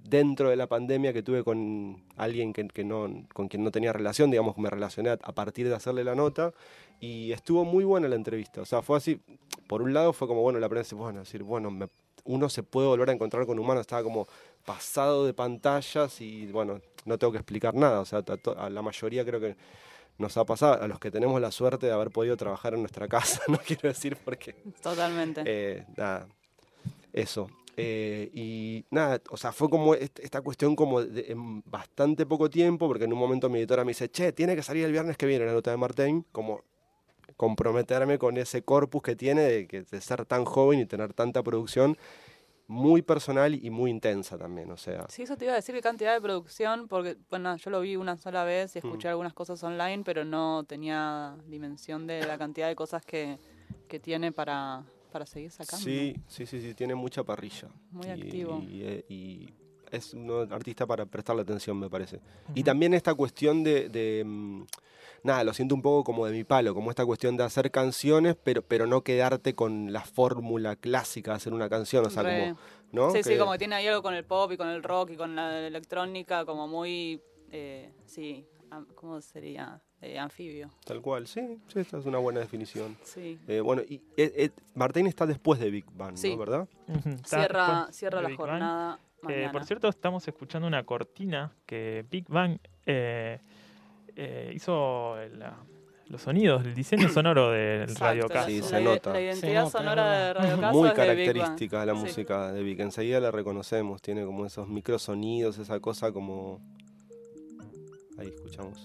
dentro de la pandemia que tuve con alguien que, que no, con quien no tenía relación, digamos, me relacioné a, a partir de hacerle la nota, y estuvo muy buena la entrevista. O sea, fue así, por un lado fue como, bueno, la prensa, bueno, decir, bueno, me, uno se puede volver a encontrar con humanos, estaba como pasado de pantallas y, bueno, no tengo que explicar nada. O sea, a, to, a la mayoría creo que nos ha pasado, a los que tenemos la suerte de haber podido trabajar en nuestra casa, no quiero decir porque... Totalmente. Eh, nada, eso. Eh, y nada, o sea, fue como est- esta cuestión como de, en bastante poco tiempo, porque en un momento mi editora me dice, che, tiene que salir el viernes que viene la nota de Martín, como comprometerme con ese corpus que tiene de, que, de ser tan joven y tener tanta producción muy personal y muy intensa también, o sea... Sí, eso te iba a decir, qué cantidad de producción, porque, bueno, yo lo vi una sola vez y escuché mm. algunas cosas online, pero no tenía dimensión de la cantidad de cosas que, que tiene para, para seguir sacando. Sí, sí, sí, sí, tiene mucha parrilla. Muy y, activo. Y, y, y es un artista para prestarle atención, me parece. Uh-huh. Y también esta cuestión de... de nada, lo siento un poco como de mi palo, como esta cuestión de hacer canciones, pero, pero no quedarte con la fórmula clásica de hacer una canción, o sea, Re. como... ¿no? Sí, que... sí, como que tiene ahí algo con el pop y con el rock y con la electrónica, como muy, eh, sí, ¿cómo sería? Eh, anfibio. Tal cual, sí, sí, esta es una buena definición. Sí. Eh, bueno, y eh, eh, Martín está después de Big Bang, sí. ¿no? ¿Verdad? Uh-huh. Cierra, cierra la Big jornada eh, por cierto, estamos escuchando una cortina que Big Bang eh, eh, hizo la... los sonidos, el diseño sonoro del Radio Caso. Sí, se nota. La identidad se sonora de Radio Caso muy es de característica Big la sí. música de Vic. Enseguida la reconocemos. Tiene como esos microsonidos, esa cosa como... Ahí escuchamos.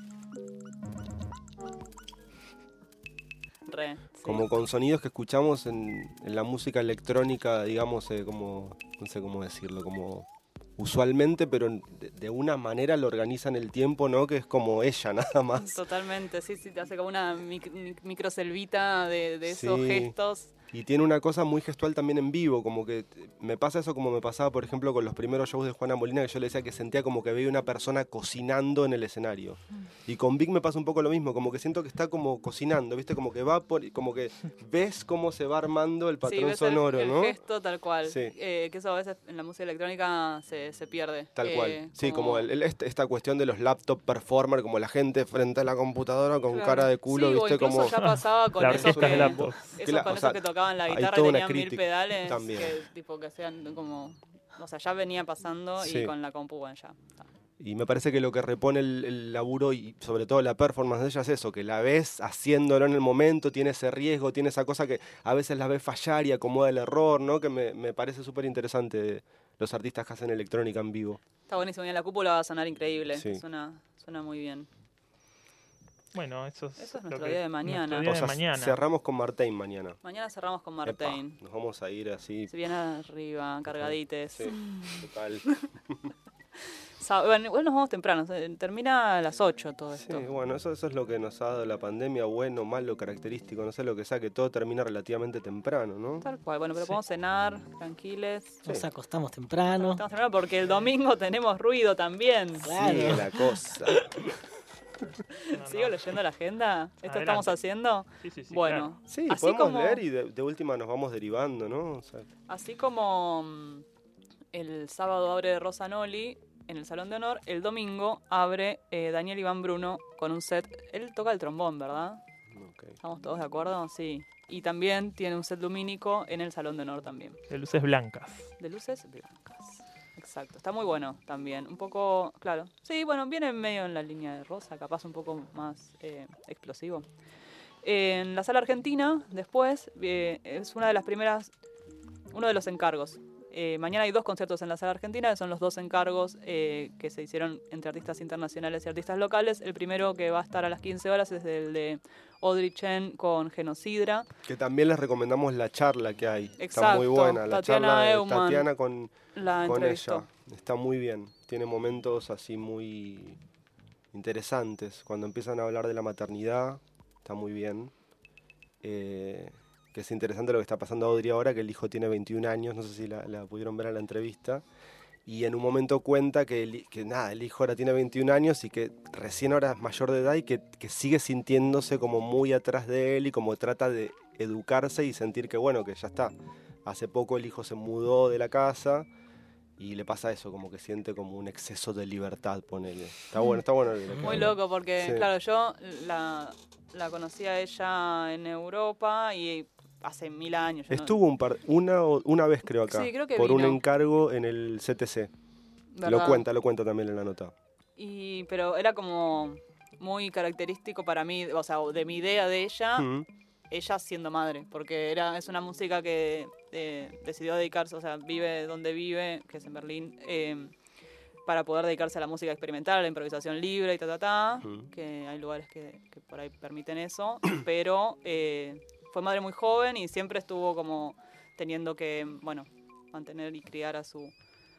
Re, sí. Como con sonidos que escuchamos en, en la música electrónica, digamos, eh, como... No sé cómo decirlo, como... usualmente, pero de, de una manera lo organizan el tiempo, ¿no? Que es como ella, nada más. Totalmente, sí, sí, te hace como una mic- mic- microselvita de, de esos sí. gestos. Y tiene una cosa muy gestual también en vivo, como que me pasa eso como me pasaba, por ejemplo, con los primeros shows de Juana Molina, que yo le decía que sentía como que veía una persona cocinando en el escenario. Y con Vic me pasa un poco lo mismo, como que siento que está como cocinando, ¿viste? Como que va por, como que ves cómo se va armando el patrón sí, ves sonoro, el, ¿no? el gesto tal cual, sí. eh, que eso a veces en la música electrónica se, se pierde. Tal eh, cual, sí, como, como el, el, esta cuestión de los laptop performer, como la gente frente a la computadora con claro. cara de culo, sí, ¿viste? O incluso como ya pasaba con la esos, que, laptop. esos, con o sea, esos que tocaban la guitarra y tenían mil pedales, también. que tipo que sean como... O sea, ya venía pasando sí. y con la compu, bueno, ya está. Y me parece que lo que repone el, el laburo y sobre todo la performance de ella es eso, que la ves haciéndolo en el momento, tiene ese riesgo, tiene esa cosa que a veces la ves fallar y acomoda el error, ¿no? Que me, me parece súper interesante los artistas que hacen electrónica en vivo. Está buenísimo, y en la cúpula va a sonar increíble, sí. suena, suena muy bien. Bueno, eso es, eso es nuestro día de mañana. Día o sea, de mañana. Cerramos con Martín mañana. Mañana cerramos con Martín. Nos vamos a ir así. Se viene arriba, cargadites. Sí, total. Bueno, igual nos vamos temprano, termina a las ocho todo esto. Sí, bueno, eso, eso es lo que nos ha dado la pandemia, bueno, malo, característico, no sé lo que sea, que todo termina relativamente temprano, ¿no? Tal cual, bueno, pero sí. podemos cenar, tranquiles. Sí. Nos acostamos temprano. Nos acostamos temprano porque el domingo tenemos ruido también. Claro. Sí, la cosa. No, ¿Sigo no. leyendo la agenda? ¿Esto Adelante. estamos haciendo? Sí, sí, sí. Bueno, claro. Sí, así podemos como, leer y de, de última nos vamos derivando, ¿no? O sea. Así como um, el sábado abre Rosa Noli en el Salón de Honor, el domingo abre eh, Daniel Iván Bruno con un set. Él toca el trombón, ¿verdad? Okay. ¿Estamos todos de acuerdo? Sí. Y también tiene un set lumínico en el Salón de Honor también. De luces blancas. De luces blancas. Exacto, está muy bueno también, un poco, claro, sí, bueno, viene medio en la línea de Rosa, capaz un poco más eh, explosivo. Eh, en la Sala Argentina, después, eh, es una de las primeras, uno de los encargos. Eh, mañana hay dos conciertos en la Sala Argentina, que son los dos encargos eh, que se hicieron entre artistas internacionales y artistas locales. El primero que va a estar a las quince horas es el de Audrey Chen con Genocidra. Que también les recomendamos la charla que hay. Exacto, está muy buena, la Tatiana charla de Eumann Tatiana con, la con entrevistó. ella. Está muy bien, tiene momentos así muy interesantes. Cuando empiezan a hablar de la maternidad, está muy bien. Eh... que es interesante lo que está pasando a Audrey ahora, que el hijo tiene veintiún años, no sé si la, la pudieron ver en la entrevista, y en un momento cuenta que, el, que nada, el hijo ahora tiene veintiún años y que recién ahora es mayor de edad y que, que sigue sintiéndose como muy atrás de él y como trata de educarse y sentir que bueno, que ya está. Hace poco el hijo se mudó de la casa y le pasa eso, como que siente como un exceso de libertad, ponele. Está bueno, está bueno. el- Muy loco porque, Sí. claro, yo la, la conocí a ella en Europa y hace mil años. yo no- Estuvo un par, una, o- una vez creo acá, Sí, creo que por un vino. encargo en el C T C. Lo ¿Verdad? cuenta, lo cuenta también en la nota. Y, pero era como muy característico para mí, o sea, de mi idea de ella, Mm. ella siendo madre, porque era es una música que eh, decidió dedicarse, o sea, vive donde vive, que es en Berlín, eh, para poder dedicarse a la música experimental, a la improvisación libre y ta, ta, ta, Mm. que hay lugares que, que por ahí permiten eso, pero eh, fue madre muy joven y siempre estuvo como teniendo que, bueno, mantener y criar a su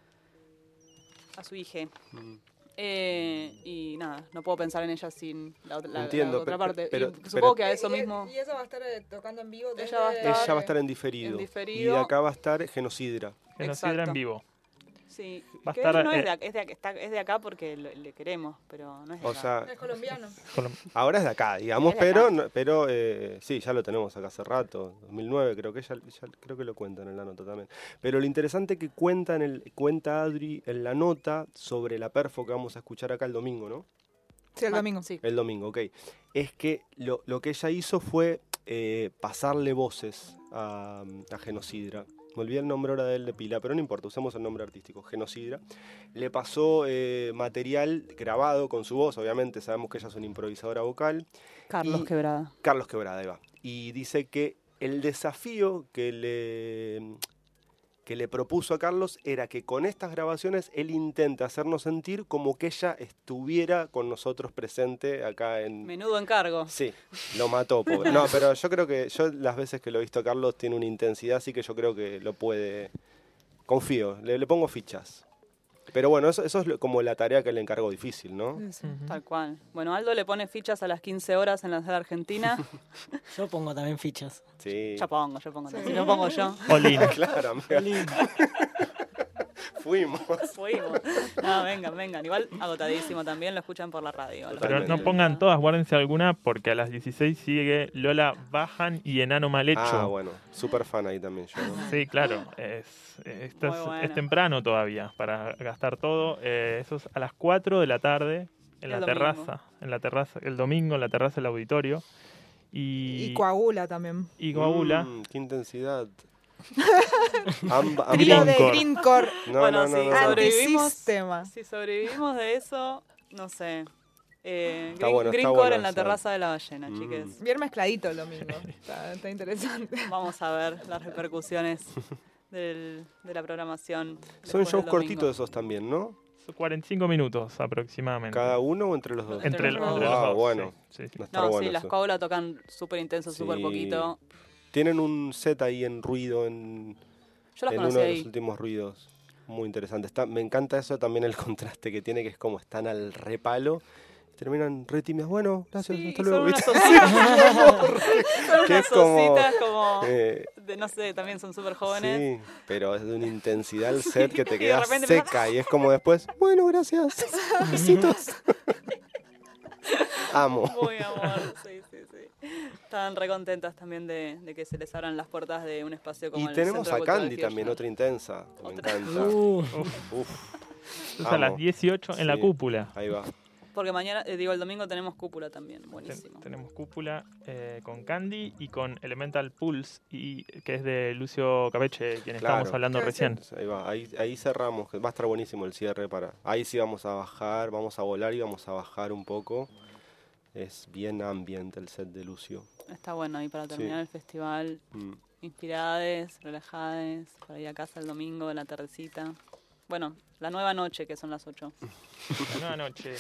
a su hija. Mm. Eh, y nada, no puedo pensar en ella sin la, ot- la- Entiendo, la otra pe- parte. pero- Y pero- supongo que a eso Y- mismo... Y eso va a estar eh, tocando en vivo. Ella desde- va a estar- Ella va a estar en diferido. en Y diferido. de acá va a estar Genocidra. Genocidra Exacto. en vivo. Sí, Va a que estar, no es eh, de, ac- es, de, ac- está- es de acá porque lo- le queremos, pero no es de O acá. sea, Es colombiano. ahora es de acá, digamos, Es de pero, acá. no- pero eh, sí, ya lo tenemos acá hace rato, dos mil nueve creo que ya, ya- creo que lo cuentan en la nota también. Pero lo interesante que cuenta, en el, cuenta Adri en la nota sobre la perfo que vamos a escuchar acá el domingo, ¿no? Sí, el domingo. Sí. El domingo, ok. Es que lo, lo que ella hizo fue eh, pasarle voces a, a Genocidra. Me olvidé el nombre ahora de él de pila, pero no importa, usemos el nombre artístico, Genocidra. Le pasó eh, material grabado con su voz, obviamente sabemos que ella es una improvisadora vocal. Carlos y- Quebrada. Carlos Quebrada, ahí va. Y dice que el desafío que le, que le propuso a Carlos era que con estas grabaciones él intenta hacernos sentir como que ella estuviera con nosotros presente acá en... Menudo encargo. Sí, lo mató, pobre. No, pero yo creo que yo las veces que lo he visto a Carlos tiene una intensidad, así que yo creo que lo puede... Confío, le, le pongo fichas. Pero bueno, eso, eso es lo- como la tarea que le encargó difícil, ¿no? Tal cual. Bueno, Aldo le pone fichas a las quince horas en la sala argentina. Yo pongo también fichas. Sí. Yo pongo, yo pongo. Si no pongo yo. Olin. Claro, amiga. Fuimos. Fuimos. No, vengan, vengan. Igual agotadísimo también, lo escuchan por la radio. Pero Totalmente. no pongan todas, guárdense alguna, porque a las dieciséis sigue Lola Bajan y Enano Mal Hecho. Ah, bueno, súper fan ahí también yo, ¿no? Sí, claro. Es, esto Muy es, bueno. es temprano todavía para gastar todo. Eh, eso es a las cuatro de la tarde en El la domingo. terraza. En la terraza, el domingo en la terraza del auditorio. Y, Y coagula también. y coagula. Mm, qué intensidad. Amba, Trío de Greencore. Greencore. No, Bueno, no, no, sí, no, no. sobrevivimos. Antisistema. Si sobrevivimos de eso, no sé. Eh, Está Green- bueno, está Greencore bueno en la eso. terraza de la ballena, Mm. chiques. Bien mezcladito el domingo. Está, está interesante. Vamos a ver las repercusiones del- de la programación. Son después del shows domingo. cortitos esos también, ¿no? Son cuarenta y cinco minutos aproximadamente. ¿Cada uno o entre los dos? Entre, Entre los entre dos. los Ah, dos, bueno. sí, sí, sí. Va a estar No, bueno sí, las eso. coaulas tocan súper intenso, súper Sí. poquito. Tienen un set ahí en ruido, en, Yo las en conocí uno de ahí. los últimos ruidos. Muy interesante. Está, me encanta eso también, el contraste que tiene, que es como están al repalo. Terminan re tímidas. Bueno, gracias, Sí, hasta y luego. son unas ¿viste? ositas. Son Que unas es como, ositas como, eh, de, no sé, también son súper jóvenes. Sí, pero es de una intensidad el set que te y de quedas repente seca y es como después, bueno, gracias, besitos. Amo. Muy amor, sí, sí, sí. Están re contentas también de, de que se les abran las puertas de un espacio como Y el tenemos Centro a Cultural Candy también, Kirchner. otra intensa, que me Otra. encanta. Uh, Uf, Esto es a las amo. dieciocho en la Sí, cúpula. Ahí va. Porque mañana, eh, digo, el domingo tenemos cúpula también, Ten- buenísimo. tenemos cúpula eh, con Candy y con Elemental Pulse, y, que es de Lucio Capeche, quien Claro. estábamos hablando Claro, sí. recién. Ahí va, ahí, ahí cerramos, que va a estar buenísimo el cierre para. Ahí sí vamos a bajar, vamos a volar y vamos a bajar un poco. Es bien ambiente el set de Lucio. Está bueno ahí para terminar Sí. el festival. Mm. Inspirades, relajades, para ir a casa el domingo, en la tardecita. Bueno, la nueva noche, que son las ocho. La nueva noche.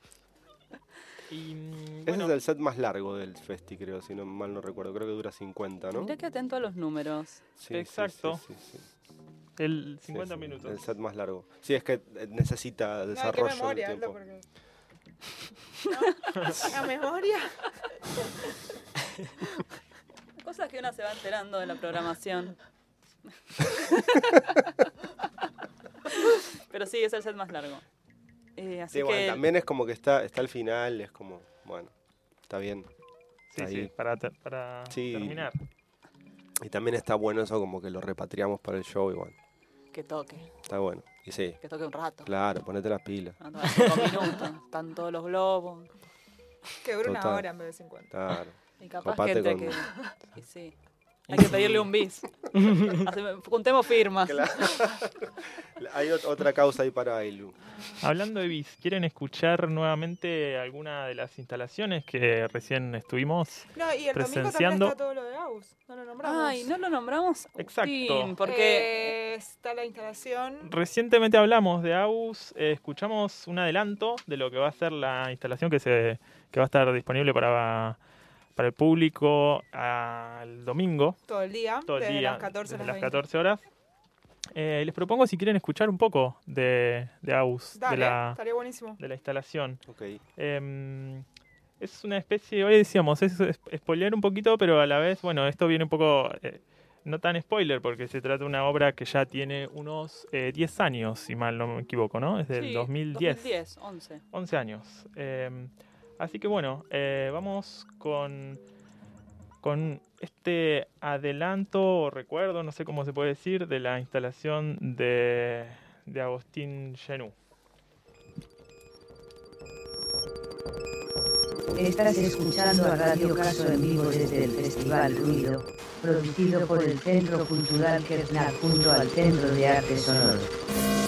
Y mm, Ese bueno, es el set más largo del festi, creo, si no mal no recuerdo. Creo que dura cincuenta, ¿no? Mirá que atento a los números. Sí, sí, Exacto. sí, sí, sí. el Sí, cincuenta sí, minutos. El set más largo. Sí, es que eh, necesita No, qué desarrollo memoria, del Aldo, tiempo. porque... ¿No? ¿La memoria? Cosas que uno se va enterando de la programación. Pero sí, es el set más largo. Eh, así Sí, que bueno, también es como que está, está al final, es como, bueno, está bien. Sí, Ahí. sí, para, te- para Sí. terminar. Y también está bueno eso como que lo repatriamos para el show igual. qué Que toque. Está bueno. Y sí. Que toque un rato. Claro, ponete las pilas. No, no, cinco minutos. Están todos los globos. Que dure una Total. hora en vez de cincuenta. Claro. Y capaz Copate gente con- que... y sí. Hay que pedirle un bis. Haceme- Juntemos firmas. Claro. Hay ot- otra causa ahí para Ailu. Hablando de bis, ¿quieren escuchar nuevamente alguna de las instalaciones que recién estuvimos No, y el domingo también presenciando? está todo lo de Aus. No lo nombramos. Ay, ¿no lo nombramos? Exacto. Agustín, porque... Eh, está la instalación. Recientemente hablamos de A U S, eh, escuchamos un adelanto de lo que va a ser la instalación que, se, que va a estar disponible para, para el público al domingo. Todo el día. Todo el desde día, las catorce a desde las las veinte. catorce horas. Eh, les propongo si quieren escuchar un poco de, de A U S, Dale, de, la, estaría buenísimo. de la instalación. Okay. Eh, es una especie, hoy decíamos, es, es spoilear un poquito, pero a la vez, bueno, esto viene un poco, eh, no tan spoiler, porque se trata de una obra que ya tiene unos eh, diez años, si mal no me equivoco, ¿no? Es del Sí, dos mil diez. dos mil diez, once. once años. Eh, así que bueno, eh, vamos con, con este adelanto o recuerdo, no sé cómo se puede decir, de la instalación de, de Agustín Genú. Estás escuchando a Radio Caso en vivo desde el Festival Ruido, producido por el Centro Cultural Kertznak junto al Centro de Arte Sonoro.